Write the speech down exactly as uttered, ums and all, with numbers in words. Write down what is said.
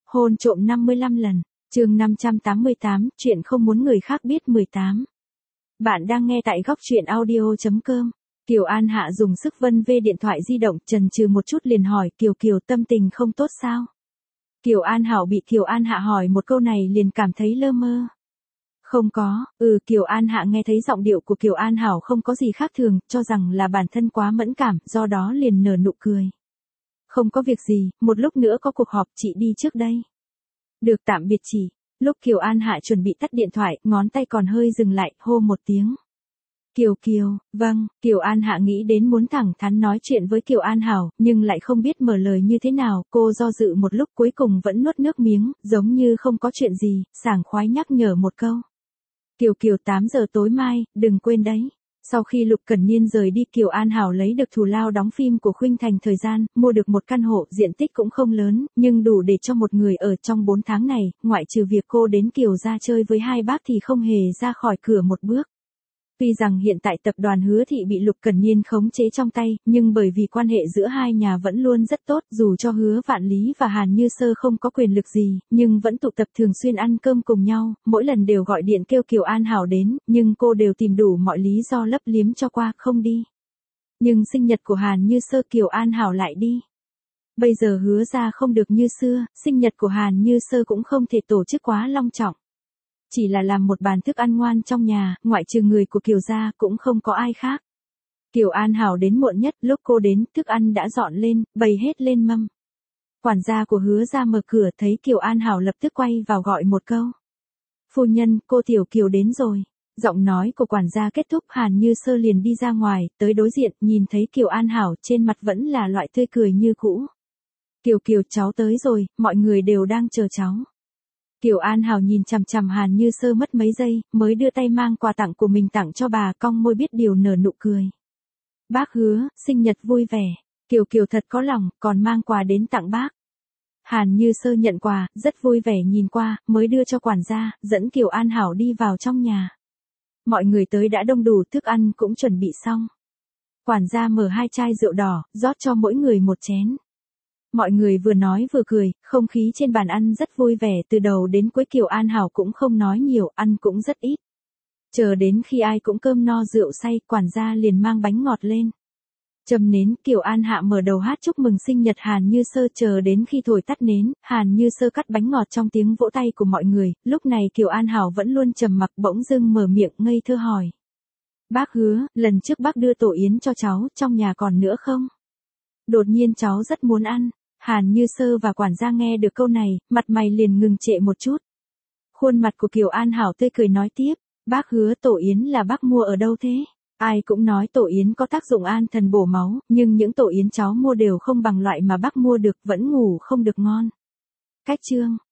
Hôn trộm năm mươi lăm lần, chương năm trăm tám mươi tám, chuyện không muốn người khác biết mười tám. Bạn đang nghe tại góc truyện audio chấm com. Kiều An Hạ dùng sức vân vê điện thoại di động, chần chừ một chút liền hỏi, Kiều Kiều tâm tình không tốt sao? Kiều An Hảo bị Kiều An Hạ hỏi một câu này liền cảm thấy lơ mơ. Không có, ừ Kiều An Hạ nghe thấy giọng điệu của Kiều An Hảo không có gì khác thường, cho rằng là bản thân quá mẫn cảm, do đó liền nở nụ cười. Không có việc gì, một lúc nữa có cuộc họp, chị đi trước đây. Được, tạm biệt chị. Lúc Kiều An Hạ chuẩn bị tắt điện thoại, ngón tay còn hơi dừng lại, hô một tiếng. Kiều Kiều, vâng, Kiều An Hạ nghĩ đến muốn thẳng thắn nói chuyện với Kiều An Hảo, nhưng lại không biết mở lời như thế nào, cô do dự một lúc cuối cùng vẫn nuốt nước miếng, giống như không có chuyện gì, sảng khoái nhắc nhở một câu. Kiều Kiều tám giờ tối mai, đừng quên đấy. Sau khi Lục Cẩn Niên rời đi, Kiều An Hảo lấy được thù lao đóng phim của Khuynh Thành thời gian, mua được một căn hộ, diện tích cũng không lớn, nhưng đủ để cho một người ở trong bốn tháng này, ngoại trừ việc cô đến Kiều gia chơi với hai bác thì không hề ra khỏi cửa một bước. Tuy rằng hiện tại tập đoàn Hứa Thị bị Lục Cẩn Niên khống chế trong tay, nhưng bởi vì quan hệ giữa hai nhà vẫn luôn rất tốt, dù cho Hứa Vạn Lý và Hàn Như Sơ không có quyền lực gì, nhưng vẫn tụ tập thường xuyên ăn cơm cùng nhau, mỗi lần đều gọi điện kêu Kiều An Hảo đến, nhưng cô đều tìm đủ mọi lý do lấp liếm cho qua, không đi. Nhưng sinh nhật của Hàn Như Sơ Kiều An Hảo lại đi. Bây giờ Hứa ra không được như xưa, sinh nhật của Hàn Như Sơ cũng không thể tổ chức quá long trọng. Chỉ là làm một bàn thức ăn ngoan trong nhà, ngoại trừ người của Kiều gia cũng không có ai khác. Kiều An Hảo đến muộn nhất, lúc cô đến, thức ăn đã dọn lên, bày hết lên mâm. Quản gia của Hứa gia mở cửa thấy Kiều An Hảo lập tức quay vào gọi một câu. Phu nhân, cô Tiểu Kiều đến rồi. Giọng nói của quản gia kết thúc, Hàn Như Sơ liền đi ra ngoài, tới đối diện, nhìn thấy Kiều An Hảo, trên mặt vẫn là loại tươi cười như cũ. Kiều Kiều, cháu tới rồi, mọi người đều đang chờ cháu. Kiều An Hảo nhìn chằm chằm Hàn Như Sơ mất mấy giây, mới đưa tay mang quà tặng của mình tặng cho bà, cong môi biết điều nở nụ cười. Bác Hứa, sinh nhật vui vẻ. Kiều Kiều thật có lòng, còn mang quà đến tặng bác. Hàn Như Sơ nhận quà, rất vui vẻ nhìn qua, mới đưa cho quản gia, dẫn Kiều An Hảo đi vào trong nhà. Mọi người tới đã đông đủ, thức ăn cũng chuẩn bị xong. Quản gia mở hai chai rượu đỏ, rót cho mỗi người một chén. Mọi người vừa nói vừa cười, không khí trên bàn ăn rất vui vẻ, từ đầu đến cuối Kiều An Hảo cũng không nói nhiều, ăn cũng rất ít. Chờ đến khi ai cũng cơm no rượu say, quản gia liền mang bánh ngọt lên. Châm nến, Kiều An Hạ mở đầu hát chúc mừng sinh nhật Hàn Như Sơ, chờ đến khi thổi tắt nến, Hàn Như Sơ cắt bánh ngọt trong tiếng vỗ tay của mọi người, lúc này Kiều An Hảo vẫn luôn trầm mặc, bỗng dưng mở miệng ngây thơ hỏi. Bác Hứa, lần trước bác đưa tổ yến cho cháu, trong nhà còn nữa không? Đột nhiên cháu rất muốn ăn. Hàn Như Sơ và quản gia nghe được câu này, mặt mày liền ngừng trệ một chút. Khuôn mặt của Kiều An Hảo tươi cười nói tiếp, bác Hứa, tổ yến là bác mua ở đâu thế? Ai cũng nói tổ yến có tác dụng an thần bổ máu, nhưng những tổ yến cháu mua đều không bằng loại mà bác mua được, vẫn ngủ không được ngon. Cách chương,